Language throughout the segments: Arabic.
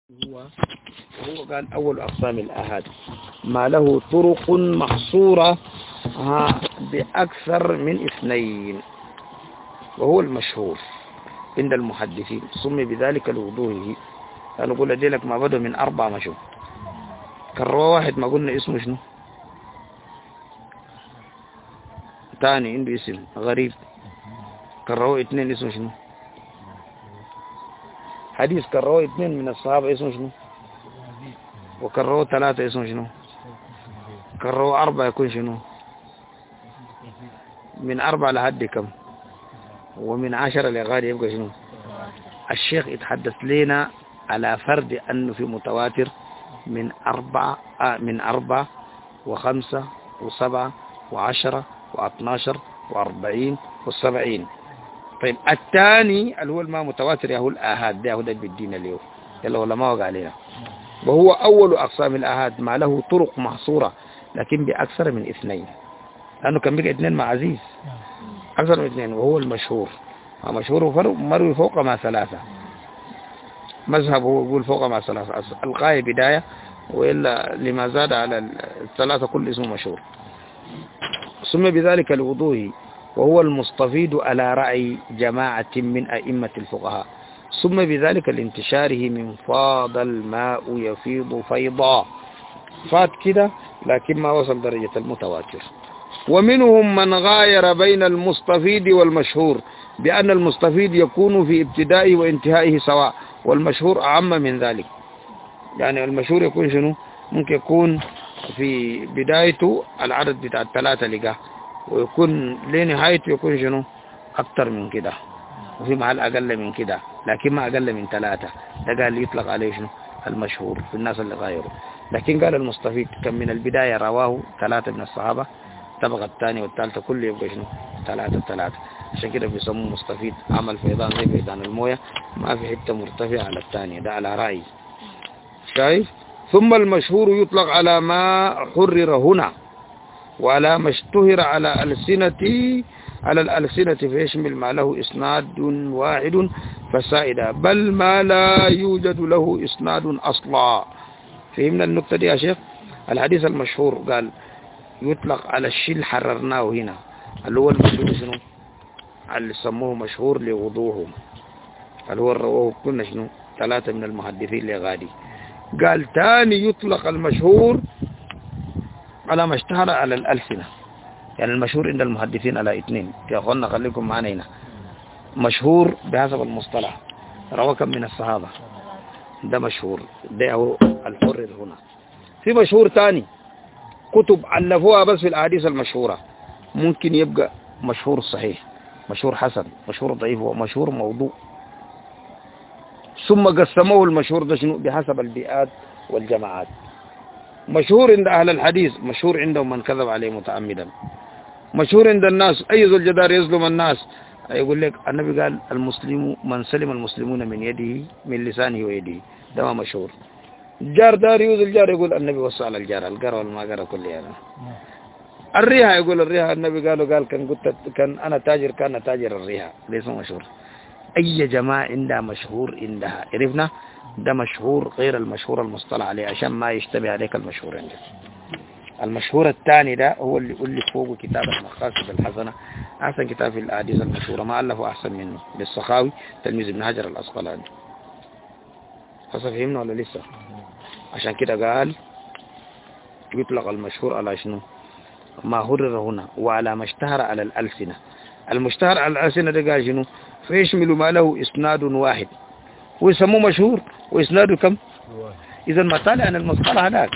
هو قال أول أقسام الآحاد ما له طرق محصورة بأكثر من اثنين، وهو المشهور عند المحدثين، سمي بذلك لوضوحه. أنا أقول لك ما بدأ من 4 مشهور. كروا واحد ما قلنا اسمه شنو؟ تاني عنده اسم غريب. كروا 2 اسمه شنو؟ حديث كروا 2 من الصحابة اسمه شنو؟ وكروا 3 اسمه شنو؟ كروا 4 يكون شنو؟ من 4 لحد كم؟ ومن 10 لغاية يبقى شنو؟ الشيخ يتحدث لنا على فرض أنه في متواتر من 4 و5 و7 و10 و12 و40 و70. طيب الثاني اللي هو ما متواتر هو الآحاد، ده هو ده بالدين اليوم يلا ولا ما وقع علينا. وهو أول أقسام الآحاد ما له طرق محصورة لكن بأكثر من 2، لأنه كان بقى 2 مع عزيز أكثر من 2، وهو المشهور. مشهور مروي فوق ما 3. مذهبه يقول فوق ما 3 القاء بداية، وإلا لما زاد على 3 كل اسمه مشهور. سمي بذلك لوضوحه، وهو المستفيد على رأي جماعة من أئمة الفقهاء. سمي بذلك لانتشاره من فاض الماء يفيض فيضا، فات كده لكن ما وصل درجة المتواتر. ومنهم من غاير بين المستفيد والمشهور بأن المستفيد يكون في ابتدائه وانتهائه سواء، والمشهور أعم من ذلك. يعني المشهور يكون شنو؟ ممكن يكون في بدايته العدد بتاع 3 لقاه، ويكون لنهايته يكون شنو؟ أكتر من كده، وفي محل أقل من كده لكن ما أقل من 3. ده قال يطلق عليه شنو؟ المشهور في الناس اللي غايروا. لكن قال المستفيد كان من البداية رواه 3 من الصحابة، طبقة الثانية والثالثة كله يبقى شنو؟ 3. عشان كده بيسموه مستفيد. عمل فيضان زي فيضان المويه، ما في حتة مرتفعة على الثانية، ده على رأي. شايف؟ ثم المشهور يطلق على ما حرر هنا وعلى ما اشتهر على الألسنة فيشمل ما له إسناد واحد فسائدا، بل ما لا يوجد له إسناد أصلا. فهمنا النقطة دي يا شيخ؟ الحديث المشهور قال يطلق على الشيء اللي حررناه هنا، اللي هو المشهور شنو؟ اللي سموه مشهور لوضوحه، اللي هو رواه كنا شنو؟ 3 من المحدثين لغادي. قال تاني يطلق المشهور على ما اشتهر على الألسنة. يعني المشهور عند المحدثين على 2. يا أخوانا خليكم معنا هنا. مشهور بحسب المصطلح رواه كم من الصحابة، ده مشهور، ده هو الحرر هنا. في مشهور تاني كتب علفوها بس في الأحاديث المشهورة، ممكن يبقى مشهور صحيح، مشهور حسن، مشهور ضعيف، ومشهور موضوع. ثم قسموه المشهور ده شنو؟ بحسب البيئات والجماعات. مشهور عند أهل الحديث، مشهور عندهم من كذب عليه متعمدا. مشهور عند الناس أي ذو الجدار يظلم الناس، يقول لك النبي قال المسلم من سلم المسلمون من يده من لسانه ويده، ده ما مشهور. جار دار يوز الجار، يقول النبي وصى على الجار، الجار والما قرأ كل يعني. الريحة يقول الريحة النبي قال كان أنا تاجر، كان تاجر الريحة، ليس مشهور. أي جماعة عندها مشهور عندها، عرفنا ده مشهور غير المشهور المصطلح عليه عشان ما يشتبه عليك المشهور عندك. المشهور الثاني ده هو اللي يقول لك فوق كتاب المقاصد الحسنة، أحسن كتاب في الأحاديث المشهورة، ما ألفه أحسن منه للسخاوي تلميذ ابن حجر الأسقلاني. فهمنا ولا لسه؟ عشان كده قال يطلق المشهور على شنو؟ ما حرر هنا وعلى ما اشتهر على الألسنة. المشتهر على الألسنة ده قال شنو؟ فيشمل ما له إسناد واحد، ويسموه مشهور وإسناده كم؟ إذا ما طالع عن المصطلح هذاك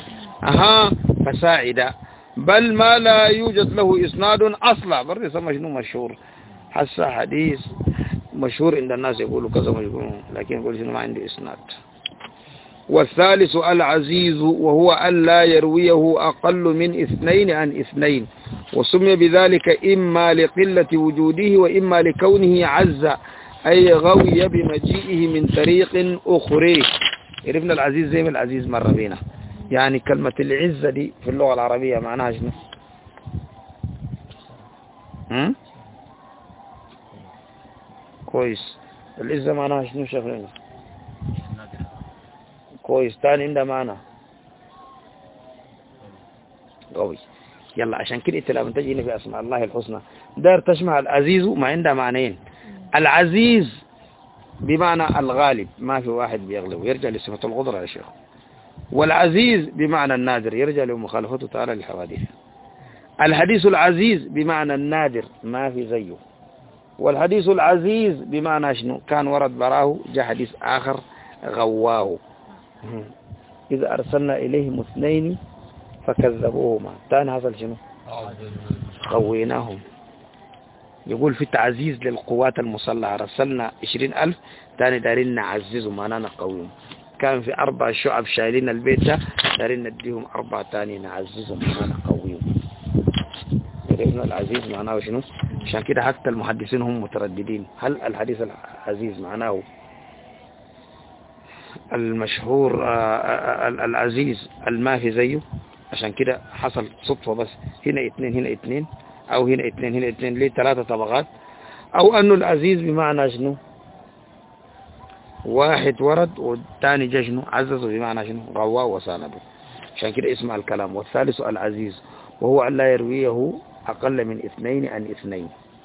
فساعدة، بل ما لا يوجد له إسناد أصلا، برضه يسمى شنو؟ مشهور. حسا حديث مشهور عند الناس يقولوا كذا مشهور، لكن يقول شنو؟ ما عنده إسناد. والثالث العزيز، وهو أن لا يرويه أقل من 2 عن 2، وسمي بذلك إما لقلة وجوده وإما لكونه عز، أي غوي بمجيئه من طريق أخرى. عرفنا العزيز زي ما العزيز مر بينا. يعني كلمة العزة دي في اللغة العربية معناها شنو؟ كويس. العزة معناها شنو شغلنا؟ كويس. تاني عنده معنى قوي. يلا عشان كده انت لما تجي في اسماء الله الحسنى دار تشمع العزيز ما عندها معنيين. العزيز بمعنى الغالب، ما في واحد بيغلب، يرجع لصفة القدرة يا شيخ. والعزيز بمعنى النادر، يرجع لمخالفته تعالى للحوادث. الحديث العزيز بمعنى النادر، ما في زيه. والحديث العزيز بمعنى شنو؟ كان ورد براه جاء حديث آخر غواه. إذا أرسلنا إليهم اثنين فكذبوهما، تاني حصل شنو؟ قويناهم. يقول في تعزيز للقوات المسلحة، رسلنا 20,000 تاني دارين نعززهم، معناه نقويهم. كان في 4 شعب شايلين البيت ده، دارين نديهم 4 تاني نعززهم، معناه نقويهم. عرفنا العزيز معناه شنو؟ عشان كده حتى المحدثين هم مترددين، هل الحديث العزيز معناه المشهور العزيز الما في زيه؟ عشان كده حصل صدفة بس، هنا 2 هنا 2، أو هنا 2 هنا 2، ليه 3 طبقات؟ أو أنه العزيز بمعنى شنو؟ واحد ورد والثاني جا شنو؟ عززه بمعنى شنو؟ رواه وسانده. عشان كده اسمع الكلام. والثالث العزيز وهو أن لا يرويه أقل من 2 عن 2،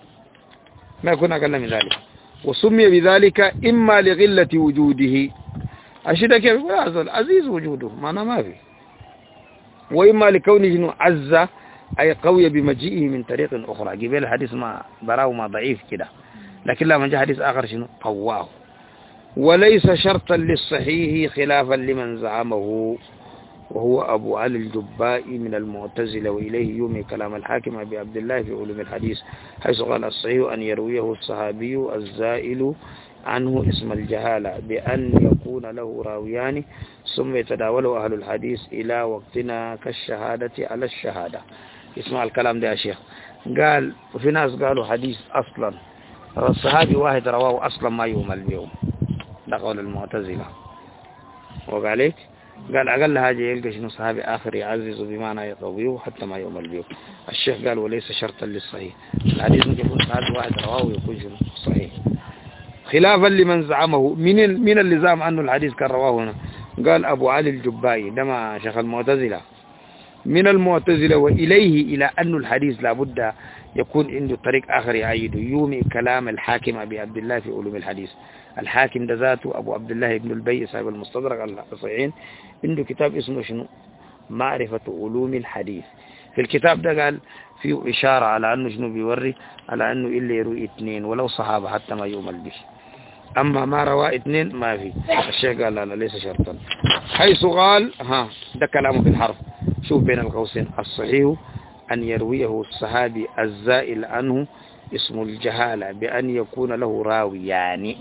ما يكون أقل من ذلك. وسمي بذلك إما لغلة وجوده، أشد كيف يقول العزيز وجوده معنى ما في، وإما لكونه شنو؟ عز أي قوي بمجيئه من طريق أخرى. قبل الحديث ما براه ما ضعيف كده، لكن لما جاء حديث آخر شنو؟ قواه. وليس شرطا للصحيح خلافا لمن زعمه، وهو أبو علي الجبائي من المعتزلة، وإليه يومي كلام الحاكم أبي عبد الله في علوم الحديث، حيث قال الصحيح أن يرويه الصحابي الزائل عنه اسم الجهالة بأن يكون له راويان، ثم يتداوله أهل الحديث إلى وقتنا كالشهادة على الشهادة. اسمع الكلام ده يا شيخ. قال وفي ناس قالوا حديث أصلا الصحابي واحد رواه أصلا ما يومل بيوم، ده قول المعتزلة. وقالك قال أقل حاجة يلقى شنو صحابي آخر يعزز بمعنى يقويه حتى ما يومل بيوم. الشيخ قال وليس شرطا للصحيح، الحديث ممكن يكون صحابي واحد رواه ويكون شنو صحيح، خلافا لمن زعمه. من اللي زعم عنه الحديث كان رواه هنا؟ قال أبو علي الجبائي، ده ما شيخ المعتزلة، من المعتزلة. وإليه إلى أن الحديث لابد يكون عنده طريق آخر يعيده، يومي كلام الحاكم أبي عبد الله في علوم الحديث. الحاكم ده ذاته أبو عبد الله ابن البي صاحب المستدرك الصحيحين، عنده كتاب اسمه شنو؟ معرفة علوم الحديث. في الكتاب ده قال فيه إشارة على أنه شنو بيوري على أنه إلا يروي 2 ولو صحابة حتى ما يؤمل به، أما ما روى 2 ما في. الشيخ قال لا ليس شرطا، حيث قال ده كلامه بالحرف. شوف بين القوسين الصحيح أن يرويه الصحابي الزائل عنه اسم الجهالة بأن يكون له راوي، يعني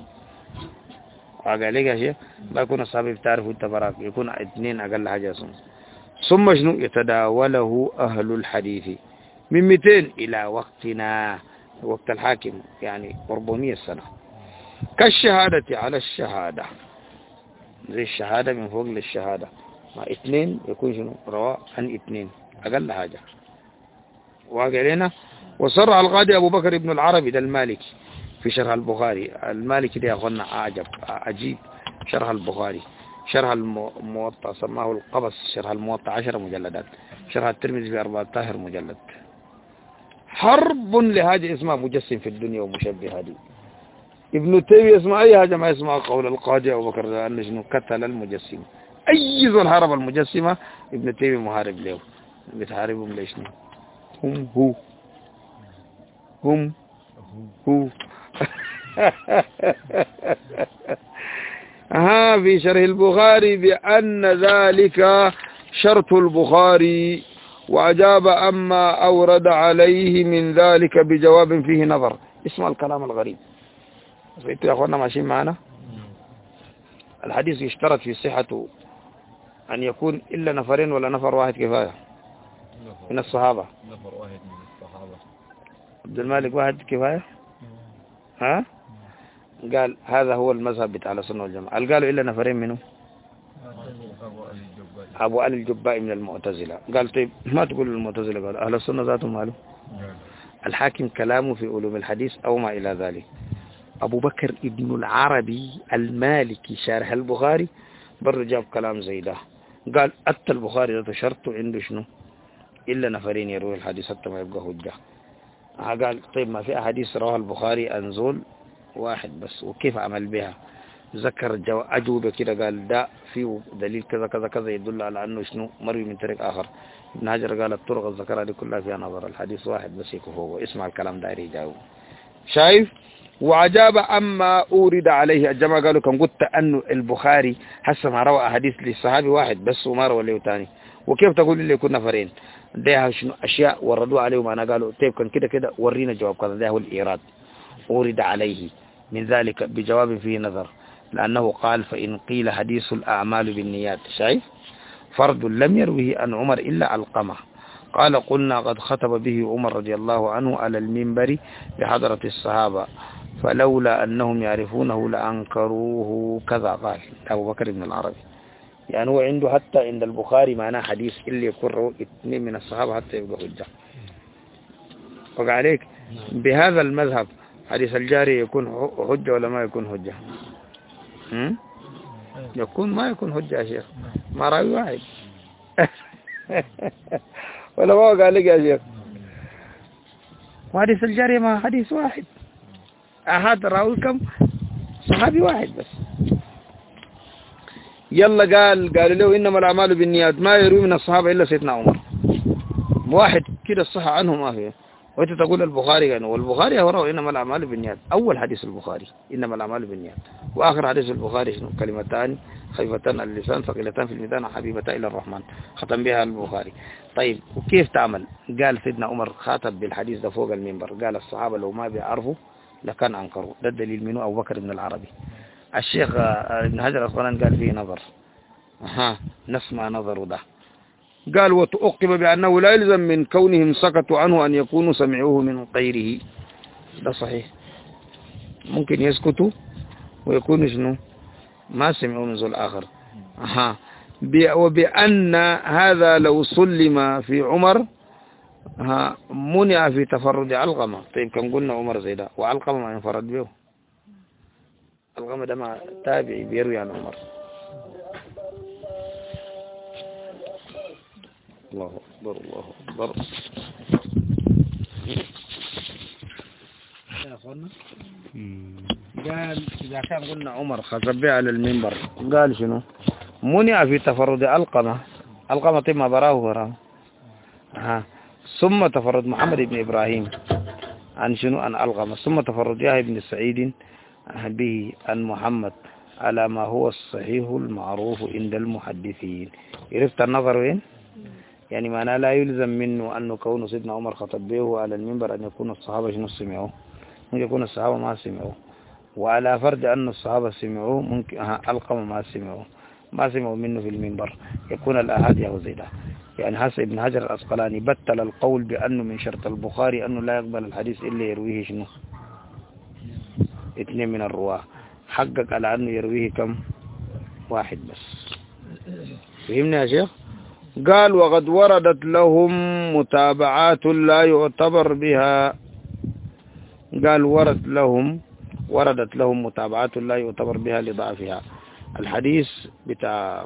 وقال لك يا شيخ ما يكون الصحابي بتعرفه انت براك، يكون 2 أقل حاجة اسمه. ثم شنو؟ يتداوله أهل الحديث من 200 إلى وقتنا، وقت الحاكم يعني 400 سنة، كالشهادة على الشهادة، زي الشهادة من فوق للشهادة، مع 2 يكون شنو؟ رواء عن 2 أقل حاجة. وقال لنا وصرح القاضي أبو بكر ابن العربي ده المالكي في شرح البخاري. المالكي ده أخونا عجيب شرح البخاري، شرح الموطأ سماه القبس، شرح الموطأ 10 مجلدات، شرح الترمذي في 14 مجلد. حرب لهذه اسمها مجسم في الدنيا ومشبه هذه. ابن تيمية اسمه أي حاجة ما اسمها قول القاضي أبو بكر ده أنه شنو؟ قتل المجسم. أي ذو الحرب المجسمة ابن تيمية محارب له، بتحاربهم ليش؟ هم هو في شرح البخاري بأن ذلك شرط البخاري، وأجاب أما أورد عليه من ذلك بجواب فيه نظر. اسمع الكلام الغريب. انتوا يا أخوانا ماشيين معنا؟ الحديث يشترط في صحته أن يكون إلا 2 ولا نفر واحد كفاية من الصحابة؟ نفر واحد من الصحابة. عبد المالك واحد كفاية؟ قال هذا هو المذهب بتاع السنة والجماعة. قالوا إلا 2 منه؟ أبو علي الجبائي من المعتزلة. قال طيب ما تقول المعتزلة؟ قال أهل السنة ذاتهم ماله؟ الحاكم كلامه في علوم الحديث أو ما إلى ذلك. أبو بكر ابن العربي المالكي شارح البخاري برضو جاب كلام زي ده. قال أتى البخاري ده شرط عنده شنو إلا نفرين يروي الحديث حتى ما يبقى حجة. قال طيب ما في أحاديث رواه البخاري أنزول واحد بس، وكيف عمل بها؟ ذكر أجوبة كده، قال ده فيه دليل كذا كذا كذا يدل على أنه شنو مروي من طريق آخر. ابن حجر قال الطرق الذكرها دي كلها فيها نظر، الحديث واحد بس يكفي. هو اسمع الكلام ده يجاوب. شايف؟ وعجاب أما أورد عليه الجماعة قالوا كم قلت أنه البخاري حسب ما روى أحاديث للصحابي واحد بس وما روى له تاني، وكيف تقول لي كنا نفرين؟ ده شنو أشياء وردوا عليه وما قالوا طيب كان كده كده ورينا جواب كذا. ده هو الإيراد أورد عليه من ذلك بجواب فيه نظر، لأنه قال فإن قيل حديث الأعمال بالنيات. شايف؟ فرد لم يروه عن عمر إلا علقمة قال قلنا قد خطب به عمر رضي الله عنه على المنبر بحضرة الصحابة فلولا أنهم يعرفونه لأنكروه كذا. قال أبو بكر بن العربي. يعني هو عنده حتى عند البخاري معناه حديث اللي يكون رواه اثنين من الصحابة حتى يبقى حجة. وقع عليك بهذا المذهب حديث الجاري يكون حجة ولا ما يكون حجة؟ يكون ما يكون حجة يا شيخ، ما راوي واحد ولا ما وقع لك يا شيخ؟ وحديث الجاري ما حديث واحد، أحد راوي كم؟ صحابي واحد بس. يلا قالوا له إنما الأعمال بالنيات، ما يروي من الصحابة إلا سيدنا عمر واحد كده الصحة عنه ما فيه. وانت تقول البخاري يعني، والبخاري هو روى إنما الأعمال بالنيات، أول حديث البخاري إنما الأعمال بالنيات، وآخر حديث البخاري شنو؟ كلمتان خفيفتان اللسان ثقيلتان في الميزان حبيبتان إلى الرحمن، ختم بها البخاري. طيب وكيف تعمل؟ قال سيدنا عمر خاطب بالحديث ده فوق المنبر، قال الصحابة لو ما بيعرفوا لكان أنكروا. ده الدليل منه أبو بكر بن العربي. الشيخ ابن حجر الأسقلاني قال فيه نظر، نسمع نظر ده. قال وتؤقب بأنه لا يلزم من كونهم سكتوا عنه أن يكونوا سمعوه من غيره. ده صحيح، ممكن يسكتوا ويكونوا شنو ما سمعوا من ذو آخر. وبأن هذا لو سلم في عمر منع في تفرد علقمة. طيب كم قلنا عمر زي ده وعلقمة ما ينفرد به؟ علقمة ده ما تابعي بيروي عن عمر. الله أكبر الله أكبر. يا أخوانا قال إذا كان قلنا عمر خطب به على المنبر قال شنو منع في تفرد علقمة. طيب ما براه ثم تفرد محمد بن إبراهيم عن شنو عن علقمة، ثم تفرد يحيى بن سعيد به عن محمد على ما هو الصحيح المعروف عند المحدثين. عرفت النظر وين؟ يعني معناه لا يلزم منه أنه كون سيدنا عمر خطب به على المنبر أن يكون الصحابة شنو سمعوه، ممكن يكون الصحابة ما سمعوه، وعلى فرض أن الصحابة سمعوه ممكن علقمة ما سمعوا منه في المنبر، يكون الآحاد يهو زي ده. يعني حسب ابن حجر الأسقلاني بطل القول بأنه من شرط البخاري أنه لا يقبل الحديث إلا يرويه شنو اثنين من الرواه، حقق على أنه يرويه كم؟ واحد بس. فهمنا يا شيخ؟ قال وقد وردت لهم متابعات لا يعتبر بها. قال وردت لهم متابعات لا يعتبر بها لضعفها. الحديث بتاع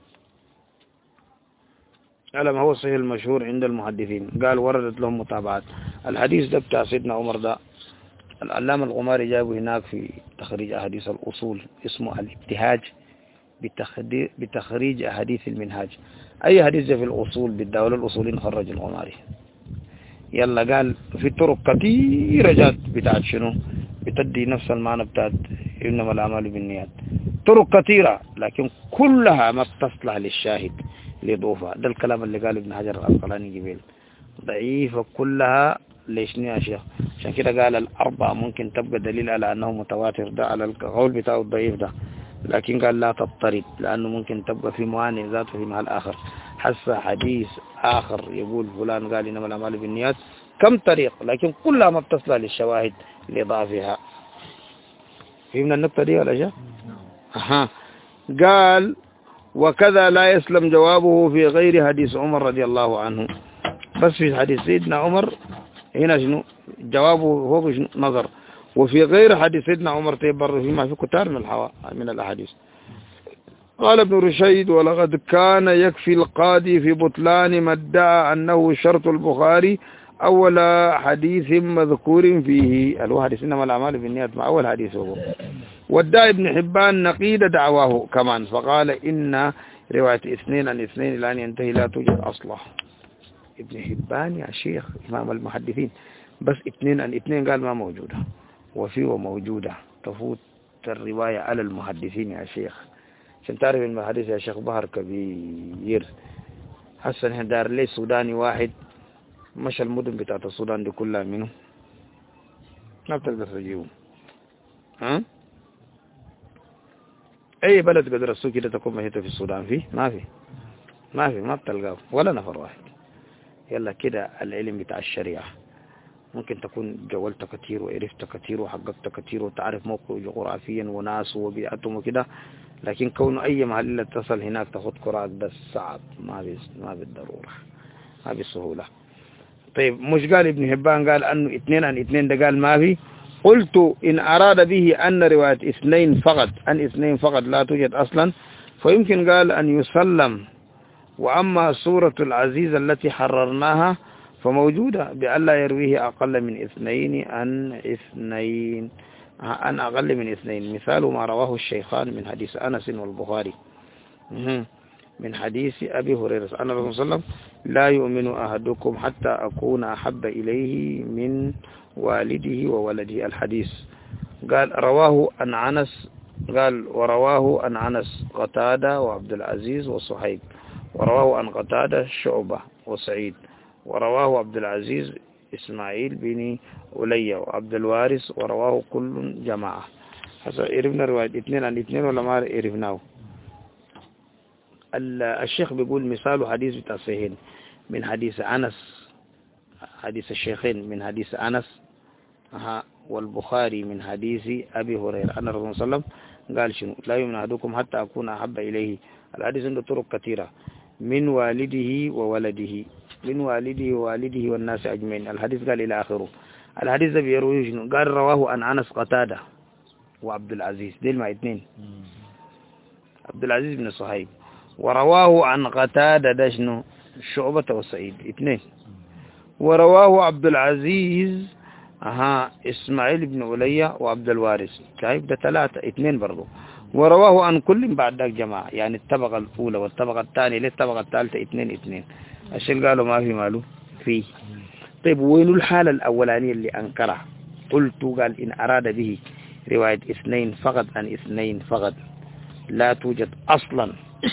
على ما هو صحيح المشهور عند المحدثين، قال وردت لهم متابعات. الحديث ده بتاع سيدنا عمر ده العلامة الغماري جابه هناك في تخريج أحاديث الأصول، اسمه الابتهاج بتخريج أحاديث المنهاج. أي حديث في الأصول بالدولة الأصولين خرج الغماري. يلا قال في طرق كثيرة جات بتاعت شنو بتدي نفس المعنى بتاعت إنما الأعمال بالنيات، طرق كثيرة لكن كلها ما بتصلح للشاهد لضعفها. ده الكلام اللي قال ابن حجر العسقلاني قبل، ضعيفة كلها. ليش يا شيخ؟ عشان كده قال الأربعة ممكن تبقى دليل على أنه متواتر، ده على القول بتاعه الضعيف ده، لكن قال لا تضطرب لأنه ممكن تبقى في موانع ذاته في محل آخر. حس حديث آخر يقول فلان قال إنما الأعمال بالنيات كم طريق لكن كلها ما بتصل للشواهد لضعفها. فهمنا النقطة دي ولا شيء؟ قال وكذا لا يسلم جوابه في غير حديث عمر رضي الله عنه. بس في حديث سيدنا عمر هنا شنو جوابه هو شنو نظر، وفي غير حديث سيدنا عمر تبر فيما في كتار من الأحاديث. قال ابن رشيد ولقد كان يكفي القاضي في بطلان ما ادعى أنه شرط البخاري أول حديث مذكور فيه الحديث إنما الأعمال بالنيات مع أول حديث هو. وادعى ابن حبان نقيض دعواه كمان فقال إن رواية 2 عن 2 إلى أن ينتهي لا توجد أصلا. ابن حبان يا شيخ إمام المحدثين بس 2 عن 2 قال ما موجودة وفي وموجودة تفوت الرواية على المحدثين يا شيخ عشان تعرف المحدث يا شيخ بحر كبير. حسن احنا دار لي سوداني واحد مشى المدن بتاعت السودان دي كلها منه ما بتقدر تجيبه. ها اي بلد قدر السوق كده تكون مهيته في السودان فيه ما بتلقاه ولا نفر واحد. يلا كده العلم بتاع الشريعة ممكن تكون جولت كتير وعرفت كتير وحققت كتير وتعرف موقعه جغرافيا وناس وبيئتهم وكده لكن كون اي محل تصل هناك تاخد قراءة ده صعب ما بالضرورة ما بالسهولة. طيب مش قال ابن حبان قال انه 2 عن 2 ده قال ما في. قلت ان اراد به ان رواية 2 فقط عن 2 فقط لا توجد اصلا فيمكن قال ان يسلم. واما سورة العزيز التي حررناها فموجودة بألا يرويه أقل من 2 عن أقل من 2 مثال ما رواه الشيخان من حديث أنس والبخاري من حديث أبي هريرة أن الرسول صلى الله عليه وسلم لا يؤمن أحدكم حتى أكون أحب إليه من والده وولده الحديث. قال رواه عن أنس قال ورواه عن أنس قتادة وعبد العزيز وصهيب ورواه عن قتادة شعبة وسعيد ورواه عبد العزيز إسماعيل بن أولية وعبد الوارث ورواه كل جماعة. حسب عرفنا رواية 2 عن 2 ولا ما عرفناه. الشيخ بيقول مثال حديث بتاع الصحيحين من حديث أنس حديث الشيخين من حديث أنس والبخاري من حديث أبي هريرة أن الرسول صلى الله عليه وسلم قال شنو لا يؤمن أحدكم حتى أكون أحب إليه. الحديث عنده طرق كثيرة من والده وولده من والده ووالده والناس أجمعين. الحديث قال إلى آخره. الحديث ده بيرويه شنو قال رواه عن أنس قتادة وعبد العزيز ديل مع 2 عبد العزيز بن صهيب ورواه عن قتادة ده شنو شعبة وسعيد 2 ورواه عبد العزيز إسماعيل بن أولية وعبد الوارث طيب ده 3 2 برضو. ورواه عن كل بعد ذاك جماعة يعني الطبقة الأولى والطبقة الثانية للطبقة الثالثة 2 عشان قالوا ما في ماله فيه. طيب وين الحالة الأولانية اللي أنكرها؟ قلت قال إن أراد به رواية 2 فقط عن 2 فقط لا توجد أصلا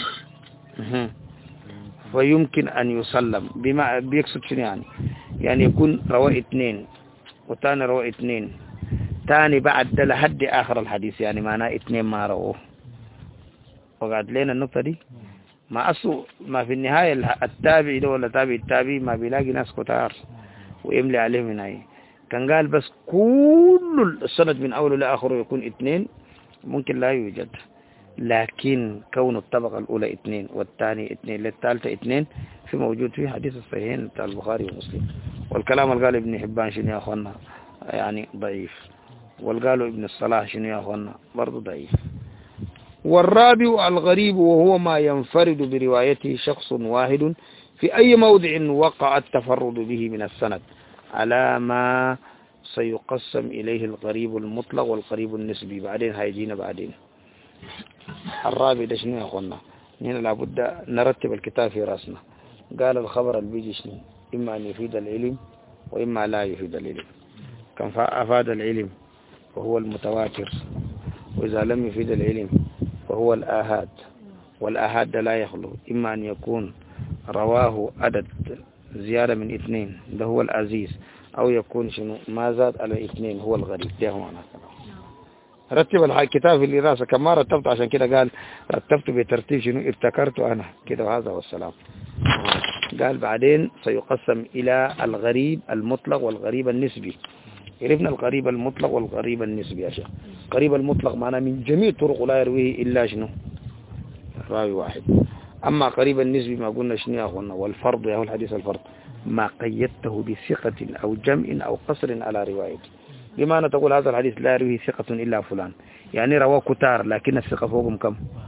فيمكن أن يسلم بما بيقصد شنو يعني يكون رواه 2 وثاني رواه 2 ثاني بعد ده لحد آخر الحديث يعني معناه 2 ما رواه. وقعد لنا النقطة دي ما أصله ما في النهاية التابعي ده ولا تابع التابعي ما بيلاقي ناس كتار ويملي عليه من هاي. كان قال بس كل السند من أوله لآخره يكون 2 ممكن لا يوجد. لكن كون الطبقة الأولى 2 والثاني 2 للثالثة 2 في موجود في حديث الصحيحين بتاع البخاري ومسلم. والكلام اللي قال ابن حبان شنو يا أخوانا يعني ضعيف. والقالوا ابن الصلاح شنو يا أخوانا برضو ضعيف. والرابع الغريب وهو ما ينفرد بروايته شخص واحد في أي موضع وقع التفرد به من السند على ما سيقسم إليه الغريب المطلق والغريب النسبي بعدين هيجينا بعدين. الرابع ده شنو يا أخوانا هنا لابد نرتب الكتاب في رأسنا. قال الخبر البيجي شنو إما أن يفيد العلم وإما لا يفيد العلم. كان أفاد العلم وهو المتواتر وإذا لم يفيد العلم وهو الآهاد. والآهاد ده لا يخلو إما أن يكون رواه عدد زيادة من 2 ده هو العزيز أو يكون شنو ما زاد على 2 هو الغريب. ده هو معنى رتب الكتاب اللي راسه كما رتبت عشان كده قال رتبت بترتيب شنو ابتكرت أنا كده وهذا والسلام. قال بعدين سيقسم إلى الغريب المطلق والغريب النسبي. عرفنا القريب المطلق والقريب النسبي يا شيخ. قريب المطلق معناه من جميع طرق لا يرويه إلا شنو راوي واحد. أما قريب النسبي ما قلنا شنو يا أخوانا والفرض يا هو الحديث الفرض ما قيدته بثقة أو جمع أو قصر على روايته. بمعنى تقول هذا الحديث لا يرويه ثقة إلا فلان يعني رواه كتار لكن الثقة فوقهم كم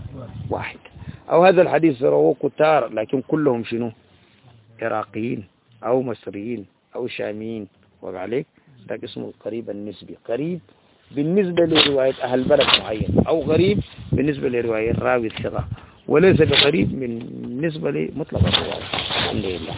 واحد. أو هذا الحديث رواه كتار لكن كلهم شنو؟ عراقيين أو مصريين أو شاميين، وعليك ده اسمه القريب النسبي، قريب بالنسبة لرواية أهل بلد معين، أو غريب بالنسبة لرواية الراوي الثقة، وليس بقريب بالنسبة لمطلق الرواية. الحمد لله.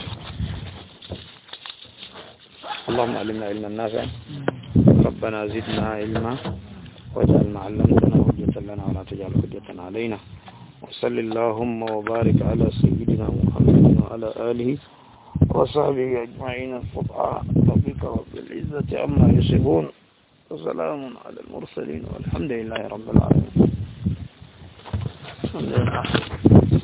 اللهم علمنا علما نافعا، ربنا زدنا علما، واجعل ما علمتنا حجة لنا ولا تجعل حجة علينا. وصل اللهم وبارك على سيدنا محمد وعلى آله وصحبه أجمعين. سبحان ربك رب العزة عما يصفون، وسلام على المرسلين، والحمد لله رب العالمين. الحمد لله.